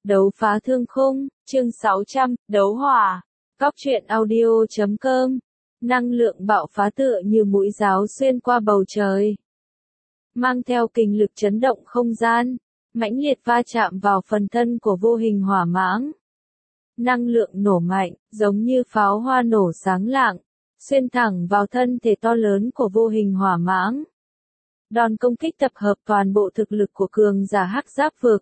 Đấu phá thương khung, chương 600, đấu hỏa. Cóc truyện audio.com. Năng lượng bạo phá tựa như mũi giáo xuyên qua bầu trời. Mang theo kình lực chấn động không gian, mãnh liệt va chạm vào phần thân của vô hình hỏa mãng. Năng lượng nổ mạnh, giống như pháo hoa nổ sáng lạng, xuyên thẳng vào thân thể to lớn của vô hình hỏa mãng. Đòn công kích tập hợp toàn bộ thực lực của cường giả hắc giáp vực.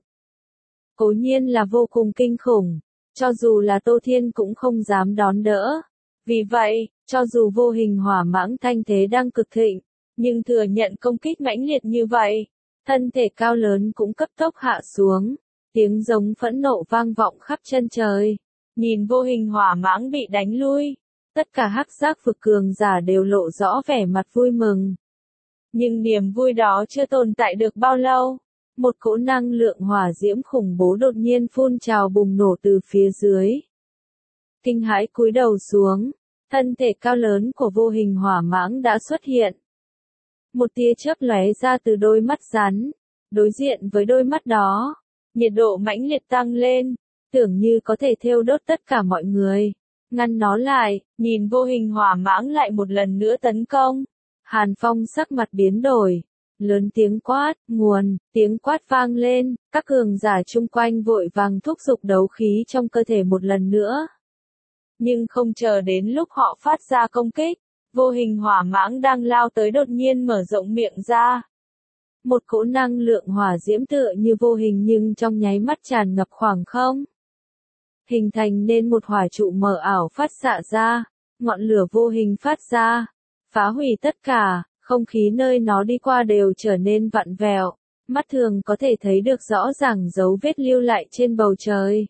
Cố nhiên là vô cùng kinh khủng, cho dù là Tô Thiên cũng không dám đón đỡ. Vì vậy, cho dù vô hình hỏa mãng thanh thế đang cực thịnh, nhưng thừa nhận công kích mãnh liệt như vậy, thân thể cao lớn cũng cấp tốc hạ xuống, tiếng giống phẫn nộ vang vọng khắp chân trời. Nhìn vô hình hỏa mãng bị đánh lui, tất cả hắc giác vực cường giả đều lộ rõ vẻ mặt vui mừng. Nhưng niềm vui đó chưa tồn tại được bao lâu. Một cỗ năng lượng hỏa diễm khủng bố đột nhiên phun trào bùng nổ từ phía dưới. Kinh hãi cúi đầu xuống, thân thể cao lớn của vô hình hỏa mãng đã xuất hiện. Một tia chớp lóe ra từ đôi mắt rắn, đối diện với đôi mắt đó, nhiệt độ mãnh liệt tăng lên, tưởng như có thể thiêu đốt tất cả mọi người. Ngăn nó lại, nhìn vô hình hỏa mãng lại một lần nữa tấn công. Hàn Phong sắc mặt biến đổi. Lớn tiếng quát, nguồn, tiếng quát vang lên, các cường giả chung quanh vội vàng thúc giục đấu khí trong cơ thể một lần nữa. Nhưng không chờ đến lúc họ phát ra công kích, vô hình hỏa mãng đang lao tới đột nhiên mở rộng miệng ra. Một cỗ năng lượng hỏa diễm tựa như vô hình nhưng trong nháy mắt tràn ngập khoảng không. Hình thành nên một hỏa trụ mờ ảo phát xạ ra, ngọn lửa vô hình phát ra, phá hủy tất cả. Không khí nơi nó đi qua đều trở nên vặn vẹo, mắt thường có thể thấy được rõ ràng dấu vết lưu lại trên bầu trời.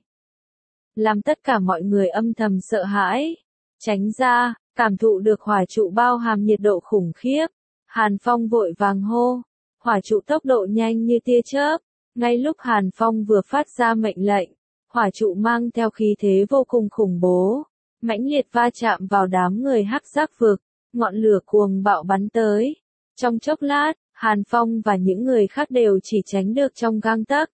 Làm tất cả mọi người âm thầm sợ hãi, tránh ra, cảm thụ được hỏa trụ bao hàm nhiệt độ khủng khiếp. Hàn Phong vội vàng hô, hỏa trụ tốc độ nhanh như tia chớp. Ngay lúc Hàn Phong vừa phát ra mệnh lệnh, hỏa trụ mang theo khí thế vô cùng khủng bố, mãnh liệt va chạm vào đám người hắc giác vực. Ngọn lửa cuồng bạo bắn tới. Trong chốc lát, Hàn Phong và những người khác đều chỉ tránh được trong gang tấc.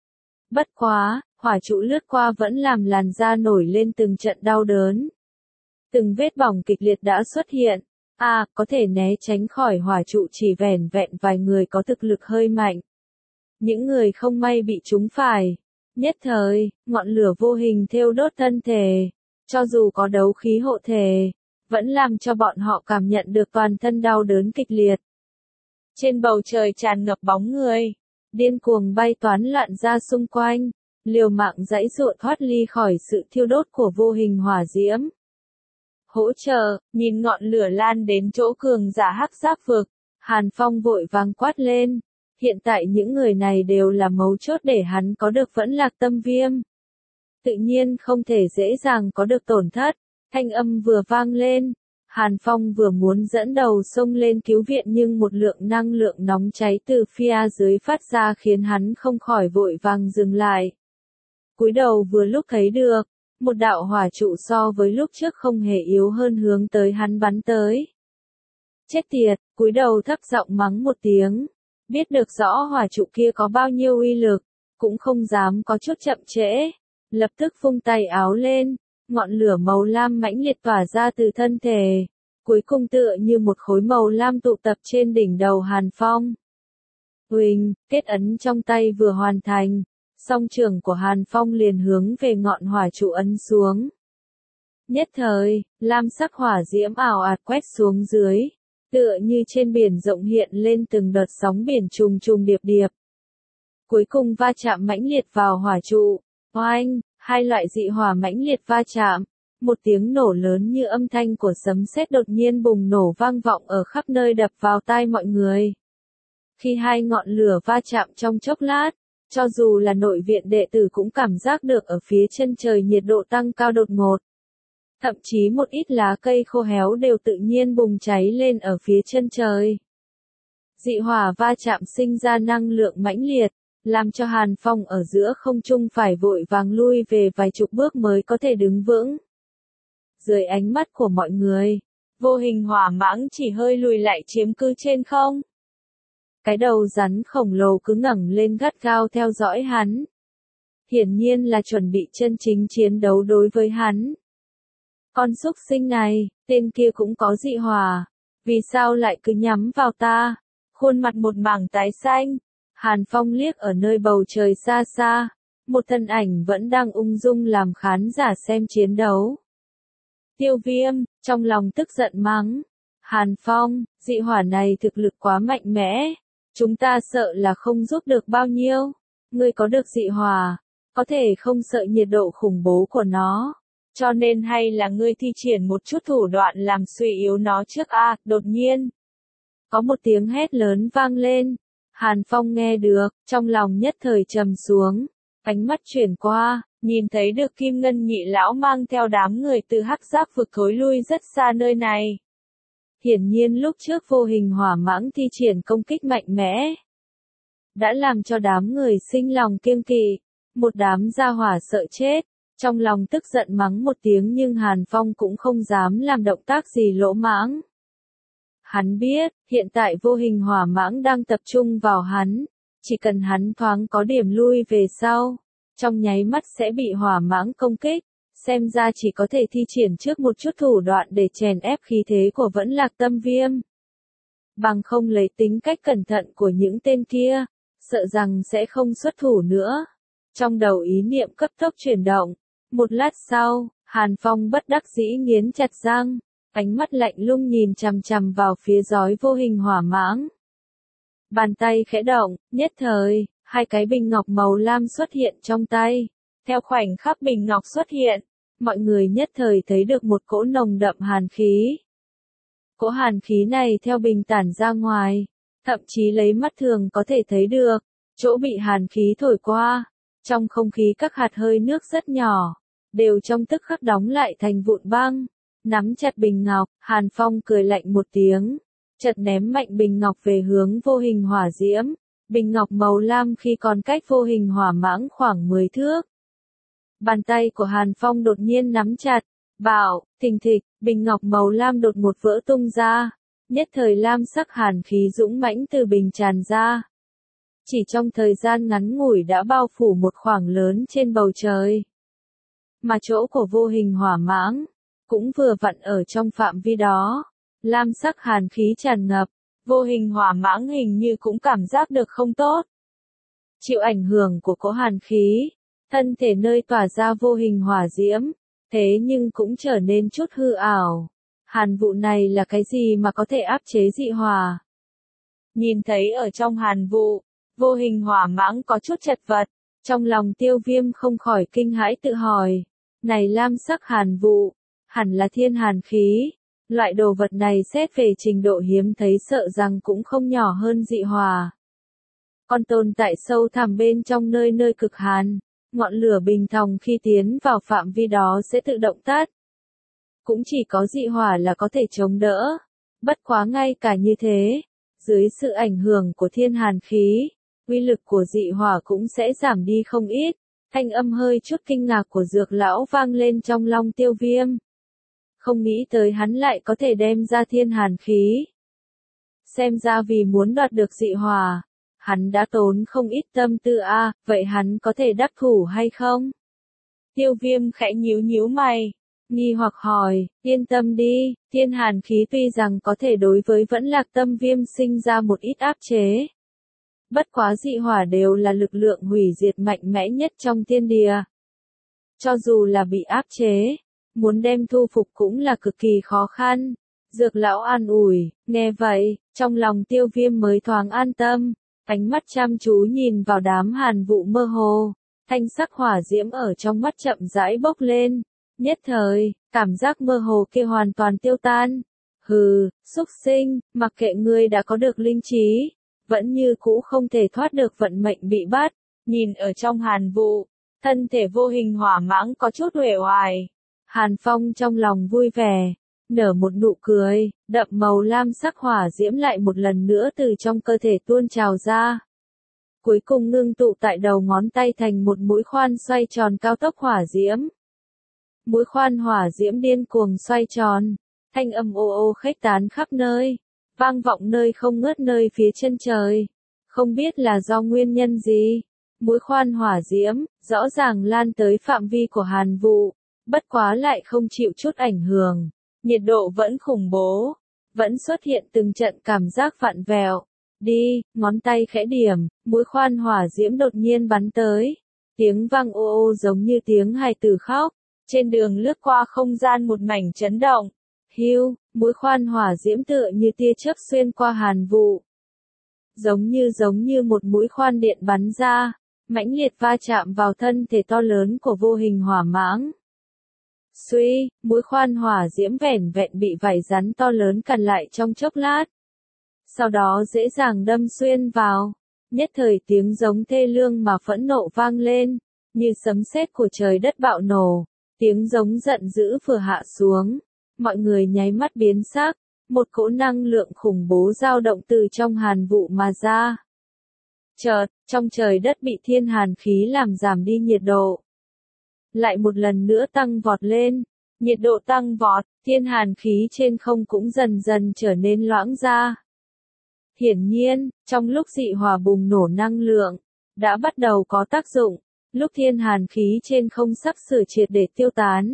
Bất quá, hỏa trụ lướt qua vẫn làm làn da nổi lên từng trận đau đớn. Từng vết bỏng kịch liệt đã xuất hiện. Có thể né tránh khỏi hỏa trụ chỉ vẻn vẹn vài người có thực lực hơi mạnh. Những người không may bị trúng phải. Nhất thời, ngọn lửa vô hình thiêu đốt thân thể. Cho dù có đấu khí hộ thể, vẫn làm cho bọn họ cảm nhận được toàn thân đau đớn kịch liệt. Trên bầu trời tràn ngập bóng người, điên cuồng bay toán loạn ra xung quanh, liều mạng giãy giụa thoát ly khỏi sự thiêu đốt của vô hình hỏa diễm. Hỗ trợ, nhìn ngọn lửa lan đến chỗ cường giả hắc giác vực, Hàn Phong vội vàng quát lên. Hiện tại những người này đều là mấu chốt để hắn có được Vẫn Lạc Tâm Viêm. Tự nhiên không thể dễ dàng có được tổn thất. Thanh âm vừa vang lên, Hàn Phong vừa muốn dẫn đầu xông lên cứu viện nhưng một lượng năng lượng nóng cháy từ phía dưới phát ra khiến hắn không khỏi vội vàng dừng lại. Cúi đầu vừa lúc thấy được, một đạo hỏa trụ so với lúc trước không hề yếu hơn hướng tới hắn bắn tới. Chết tiệt, cúi đầu thấp giọng mắng một tiếng, biết được rõ hỏa trụ kia có bao nhiêu uy lực, cũng không dám có chút chậm trễ, lập tức vung tay áo lên. Ngọn lửa màu lam mãnh liệt tỏa ra từ thân thể, cuối cùng tựa như một khối màu lam tụ tập trên đỉnh đầu Hàn Phong. Huỳnh, kết ấn trong tay vừa hoàn thành, song trường của Hàn Phong liền hướng về ngọn hỏa trụ ấn xuống. Nhất thời, lam sắc hỏa diễm ảo ạt quét xuống dưới, tựa như trên biển rộng hiện lên từng đợt sóng biển trùng trùng điệp điệp. Cuối cùng va chạm mãnh liệt vào hỏa trụ, oanh! Hai loại dị hỏa mãnh liệt va chạm, một tiếng nổ lớn như âm thanh của sấm sét đột nhiên bùng nổ vang vọng ở khắp nơi đập vào tai mọi người. Khi hai ngọn lửa va chạm trong chốc lát, cho dù là nội viện đệ tử cũng cảm giác được ở phía chân trời nhiệt độ tăng cao đột ngột. Thậm chí một ít lá cây khô héo đều tự nhiên bùng cháy lên ở phía chân trời. Dị hỏa va chạm sinh ra năng lượng mãnh liệt, làm cho Hàn Phong ở giữa không trung phải vội vàng lui về vài chục bước mới có thể đứng vững. Dưới ánh mắt của mọi người, vô hình hỏa mãng chỉ hơi lùi lại chiếm cứ trên không. Cái đầu rắn khổng lồ cứ ngẩng lên gắt gao theo dõi hắn. hiển nhiên là chuẩn bị chân chính chiến đấu đối với hắn. Con súc sinh này, tên kia cũng có dị hỏa, vì sao lại cứ nhắm vào ta? Khuôn mặt một mảng tái xanh, Hàn Phong liếc ở nơi bầu trời xa xa, một thân ảnh vẫn đang ung dung làm khán giả xem chiến đấu. Tiêu Viêm, trong lòng tức giận mắng, Hàn Phong, dị hỏa này thực lực quá mạnh mẽ, chúng ta sợ là không giúp được bao nhiêu. Ngươi có được dị hỏa, có thể không sợ nhiệt độ khủng bố của nó, cho nên hay là ngươi thi triển một chút thủ đoạn làm suy yếu nó trước a. Đột nhiên, có một tiếng hét lớn vang lên, Hàn Phong nghe được, trong lòng nhất thời trầm xuống, ánh mắt chuyển qua, nhìn thấy được Kim Ngân nhị lão mang theo đám người từ Hắc Giác vực thối lui rất xa nơi này. Hiển nhiên lúc trước vô hình hỏa mãng thi triển công kích mạnh mẽ, đã làm cho đám người sinh lòng kiêng kỵ, một đám gia hỏa sợ chết, trong lòng tức giận mắng một tiếng nhưng Hàn Phong cũng không dám làm động tác gì lỗ mãng. Hắn biết, hiện tại vô hình hỏa mãng đang tập trung vào hắn, chỉ cần hắn thoáng có điểm lui về sau, trong nháy mắt sẽ bị hỏa mãng công kích, xem ra chỉ có thể thi triển trước một chút thủ đoạn để chèn ép khí thế của Vẫn Lạc Tâm Viêm. Bằng không lấy tính cách cẩn thận của những tên kia, sợ rằng sẽ không xuất thủ nữa. Trong đầu ý niệm cấp tốc chuyển động, một lát sau, Hàn Phong bất đắc dĩ nghiến chặt răng, ánh mắt lạnh lùng nhìn chằm chằm vào phía giói vô hình hỏa mãng. Bàn tay khẽ động, nhất thời, hai cái bình ngọc màu lam xuất hiện trong tay. Theo khoảnh khắc bình ngọc xuất hiện, mọi người nhất thời thấy được một cỗ nồng đậm hàn khí. Cỗ hàn khí này theo bình tản ra ngoài, thậm chí lấy mắt thường có thể thấy được, chỗ bị hàn khí thổi qua, trong không khí các hạt hơi nước rất nhỏ, đều trong tức khắc đóng lại thành vụn băng. Nắm chặt bình ngọc, Hàn Phong cười lạnh một tiếng, chợt ném mạnh bình ngọc về hướng vô hình hỏa diễm. Bình ngọc màu lam khi còn cách vô hình hỏa mãng khoảng 10 thước. Bàn tay của Hàn Phong đột nhiên nắm chặt, bảo, thình thịch, bình ngọc màu lam đột ngột vỡ tung ra, nhất thời lam sắc hàn khí dũng mãnh từ bình tràn ra. Chỉ trong thời gian ngắn ngủi đã bao phủ một khoảng lớn trên bầu trời. Mà chỗ của vô hình hỏa mãng, cũng vừa vặn ở trong phạm vi đó, lam sắc hàn khí tràn ngập, vô hình hỏa mãng hình như cũng cảm giác được không tốt. Chịu ảnh hưởng của cỗ hàn khí, thân thể nơi tỏa ra vô hình hỏa diễm, thế nhưng cũng trở nên chút hư ảo. Hàn vụ này là cái gì mà có thể áp chế dị hỏa? Nhìn thấy ở trong hàn vụ, vô hình hỏa mãng có chút chật vật, trong lòng Tiêu Viêm không khỏi kinh hãi tự hỏi, này lam sắc hàn vụ, hẳn là thiên hàn khí, loại đồ vật này xét về trình độ hiếm thấy sợ rằng cũng không nhỏ hơn dị hỏa. Còn tồn tại sâu thẳm bên trong nơi nơi cực hàn, ngọn lửa bình thòng khi tiến vào phạm vi đó sẽ tự động tắt. Cũng chỉ có dị hỏa là có thể chống đỡ. Bất quá ngay cả như thế, dưới sự ảnh hưởng của thiên hàn khí, uy lực của dị hỏa cũng sẽ giảm đi không ít. Thanh âm hơi chút kinh ngạc của Dược lão vang lên trong lòng Tiêu Viêm. Không nghĩ tới hắn lại có thể đem ra thiên hàn khí. Xem ra vì muốn đoạt được dị hỏa, hắn đã tốn không ít tâm tư a, vậy hắn có thể đắc thủ hay không? Tiêu Viêm khẽ nhíu nhíu mày, nghi hoặc hỏi, yên tâm đi, thiên hàn khí tuy rằng có thể đối với Vẫn Lạc Tâm Viêm sinh ra một ít áp chế. Bất quá dị hỏa đều là lực lượng hủy diệt mạnh mẽ nhất trong thiên địa. Cho dù là bị áp chế, muốn đem thu phục cũng là cực kỳ khó khăn. Dược lão an ủi, nghe vậy, trong lòng Tiêu Viêm mới thoáng an tâm, ánh mắt chăm chú nhìn vào đám hàn vụ mơ hồ, thanh sắc hỏa diễm ở trong mắt chậm rãi bốc lên, nhất thời, cảm giác mơ hồ kia hoàn toàn tiêu tan. Hừ, xúc sinh, mặc kệ ngươi đã có được linh trí, vẫn như cũ không thể thoát được vận mệnh bị bắt. Nhìn ở trong hàn vụ, thân thể vô hình hỏa mãng có chút uể oải. Hàn Phong trong lòng vui vẻ, nở một nụ cười, đậm màu lam sắc hỏa diễm lại một lần nữa từ trong cơ thể tuôn trào ra. Cuối cùng ngưng tụ tại đầu ngón tay thành một mũi khoan xoay tròn cao tốc hỏa diễm. Mũi khoan hỏa diễm điên cuồng xoay tròn, thanh âm ô ô khuếch tán khắp nơi, vang vọng nơi không ngớt nơi phía chân trời. Không biết là do nguyên nhân gì, mũi khoan hỏa diễm, rõ ràng lan tới phạm vi của Hàn Vũ, bất quá lại không chịu chút ảnh hưởng. Nhiệt độ vẫn khủng bố, vẫn xuất hiện từng trận cảm giác vặn vẹo. Đi, ngón tay khẽ điểm, mũi khoan hỏa diễm đột nhiên bắn tới. Tiếng vang ô ô giống như tiếng hài tử khóc. Trên đường lướt qua không gian một mảnh chấn động. Hưu, mũi khoan hỏa diễm tựa như tia chớp xuyên qua Hàn Vũ. Giống như một mũi khoan điện bắn ra, mãnh liệt va chạm vào thân thể to lớn của vô hình hỏa mãng. Suy, mũi khoan hỏa diễm vẻn vẹn bị vảy rắn to lớn cản lại trong chốc lát. Sau đó dễ dàng đâm xuyên vào. Nhất thời tiếng giống thê lương mà phẫn nộ vang lên, như sấm sét của trời đất bạo nổ. Tiếng giống giận dữ vừa hạ xuống, mọi người nháy mắt biến sắc, một cỗ năng lượng khủng bố dao động từ trong Hàn Vũ mà ra. Chợt, trong trời đất bị thiên hàn khí làm giảm đi nhiệt độ. Lại một lần nữa tăng vọt lên, nhiệt độ tăng vọt, thiên hàn khí trên không cũng dần dần trở nên loãng ra. Hiển nhiên, trong lúc dị hỏa bùng nổ năng lượng, đã bắt đầu có tác dụng, lúc thiên hàn khí trên không sắp sửa triệt để tiêu tán.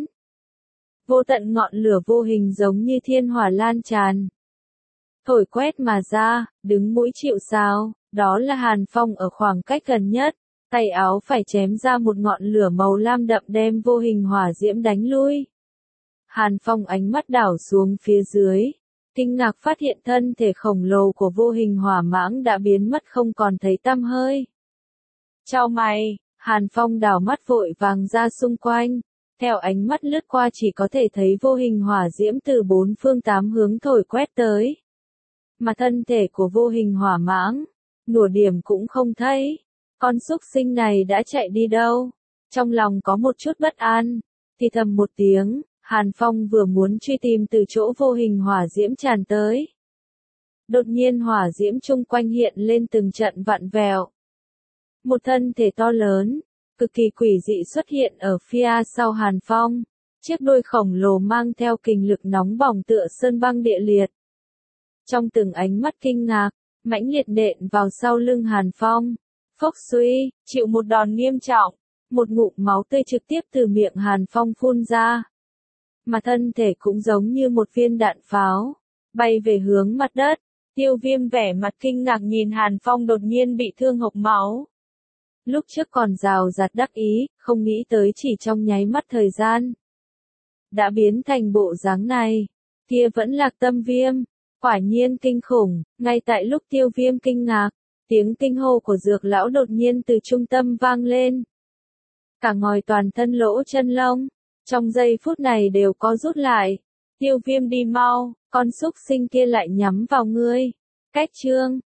Vô tận ngọn lửa vô hình giống như thiên hỏa lan tràn. Thổi quét mà ra, đứng mũi chịu sào, đó là Hàn Phong ở khoảng cách gần nhất, tay áo phải chém ra một ngọn lửa màu lam đậm đem vô hình hỏa diễm đánh lui. Hàn Phong ánh mắt đảo xuống phía dưới, kinh ngạc phát hiện thân thể khổng lồ của vô hình hỏa mãng đã biến mất không còn thấy tăm hơi. Chau mày, Hàn Phong đảo mắt vội vàng ra xung quanh, theo ánh mắt lướt qua chỉ có thể thấy vô hình hỏa diễm từ bốn phương tám hướng thổi quét tới. Mà thân thể của vô hình hỏa mãng, nửa điểm cũng không thấy. Con súc sinh này đã chạy đi đâu? Trong lòng có một chút bất an, thì thầm một tiếng, Hàn Phong vừa muốn truy tìm từ chỗ vô hình hỏa diễm tràn tới. Đột nhiên hỏa diễm chung quanh hiện lên từng trận vặn vẹo. Một thân thể to lớn, cực kỳ quỷ dị xuất hiện ở phía sau Hàn Phong, chiếc đuôi khổng lồ mang theo kình lực nóng bỏng tựa sơn băng địa liệt. Trong từng ánh mắt kinh ngạc, mãnh liệt nện vào sau lưng Hàn Phong. Phốc suy, chịu một đòn nghiêm trọng, một ngụm máu tươi trực tiếp từ miệng Hàn Phong phun ra. Mà thân thể cũng giống như một viên đạn pháo, bay về hướng mặt đất. Tiêu Viêm vẻ mặt kinh ngạc nhìn Hàn Phong đột nhiên bị thương hộc máu. Lúc trước còn rào rạt đắc ý, không nghĩ tới chỉ trong nháy mắt thời gian. Đã biến thành bộ dáng này, kia vẫn Lạc Tâm Viêm, quả nhiên kinh khủng, ngay tại lúc Tiêu Viêm kinh ngạc. Tiếng kinh hô của dược lão đột nhiên từ trung tâm vang lên. Cả ngòi toàn thân lỗ chân lông, trong giây phút này đều có rút lại. Tiêu Viêm đi mau, con súc sinh kia lại nhắm vào ngươi. Cách chương